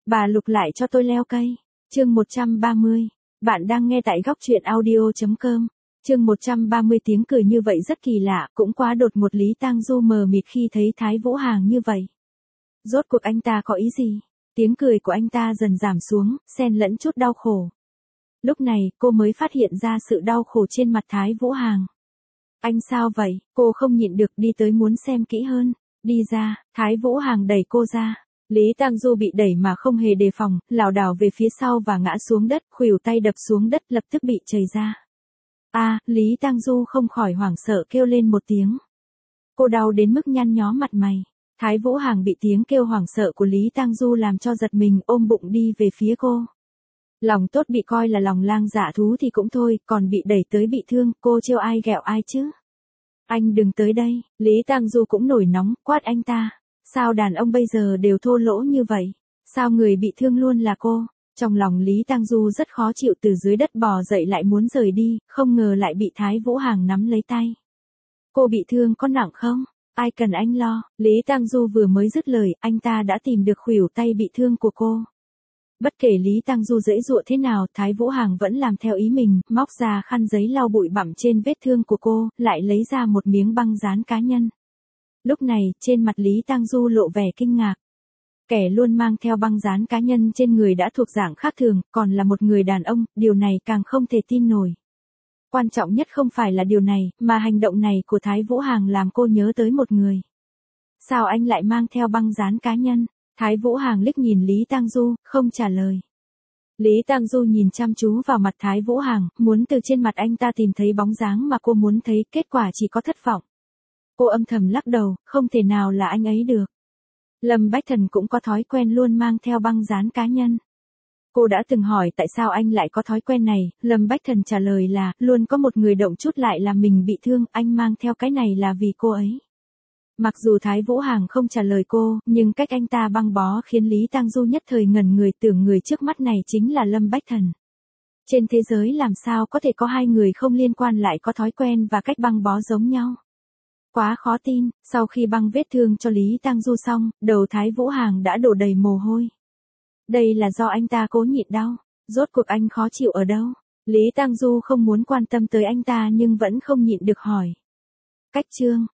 Bà Lục lại cho tôi leo cây. Chương 130. Bạn đang nghe tại góc truyện audio.com. Chương 130 tiếng cười như vậy rất kỳ lạ, cũng quá đột ngột. Lý Tang Du mờ mịt khi thấy Thái Vũ Hàng như vậy. Rốt cuộc anh ta có ý gì? Tiếng cười của anh ta dần giảm xuống, xen lẫn chút đau khổ. Lúc này, cô mới phát hiện ra sự đau khổ trên mặt Thái Vũ Hàng. Anh sao vậy? Cô không nhịn được đi tới muốn xem kỹ hơn. Đi ra, Thái Vũ Hàng đẩy cô ra. Lý Tang Du bị đẩy mà không hề đề phòng, lảo đảo về phía sau và ngã xuống đất, khuỷu tay đập xuống đất lập tức bị chảy ra. Lý Tang Du không khỏi hoảng sợ kêu lên một tiếng. Cô đau đến mức nhăn nhó mặt mày. Thái Vũ Hàng bị tiếng kêu hoảng sợ của Lý Tang Du làm cho giật mình, ôm bụng đi về phía cô. Lòng tốt bị coi là lòng lang dạ thú thì cũng thôi, còn bị đẩy tới bị thương, cô trêu ai ghẹo ai chứ? Anh đừng tới đây. Lý Tang Du cũng nổi nóng, quát anh ta. Sao đàn ông bây giờ đều thô lỗ như vậy? Sao người bị thương luôn là cô? Trong lòng Lý Tang Du rất khó chịu, từ dưới đất bò dậy lại muốn rời đi, không ngờ lại bị Thái Vũ Hàng nắm lấy tay. Cô bị thương có nặng không? Ai cần anh lo? Lý Tang Du vừa mới dứt lời, anh ta đã tìm được khuỷu tay bị thương của cô. Bất kể Lý Tang Du giãy giụa thế nào, Thái Vũ Hàng vẫn làm theo ý mình, móc ra khăn giấy lau bụi bặm trên vết thương của cô, lại lấy ra một miếng băng dán cá nhân. Lúc này, trên mặt Lý Tang Du lộ vẻ kinh ngạc. Kẻ luôn mang theo băng dán cá nhân trên người đã thuộc dạng khác thường, còn là một người đàn ông, điều này càng không thể tin nổi. Quan trọng nhất không phải là điều này, mà hành động này của Thái Vũ Hàng làm cô nhớ tới một người. Sao anh lại mang theo băng dán cá nhân? Thái Vũ Hàng liếc nhìn Lý Tang Du, không trả lời. Lý Tang Du nhìn chăm chú vào mặt Thái Vũ Hàng, muốn từ trên mặt anh ta tìm thấy bóng dáng mà cô muốn thấy, kết quả chỉ có thất vọng. Cô âm thầm lắc đầu, không thể nào là anh ấy được. Lâm Bách Thần cũng có thói quen luôn mang theo băng dán cá nhân. Cô đã từng hỏi tại sao anh lại có thói quen này, Lâm Bách Thần trả lời là, luôn có một người động chút lại làm mình bị thương, anh mang theo cái này là vì cô ấy. Mặc dù Thái Vũ Hàng không trả lời cô, nhưng cách anh ta băng bó khiến Lý Tang Du nhất thời ngẩn người, tưởng người trước mắt này chính là Lâm Bách Thần. Trên thế giới làm sao có thể có hai người không liên quan lại có thói quen và cách băng bó giống nhau? Quá khó tin. Sau khi băng vết thương cho Lý Tang Du xong, đầu Thái Vũ Hàng đã đổ đầy mồ hôi. Đây là do anh ta cố nhịn đau. Rốt cuộc anh khó chịu ở đâu? Lý Tang Du không muốn quan tâm tới anh ta nhưng vẫn không nhịn được hỏi. Cách chương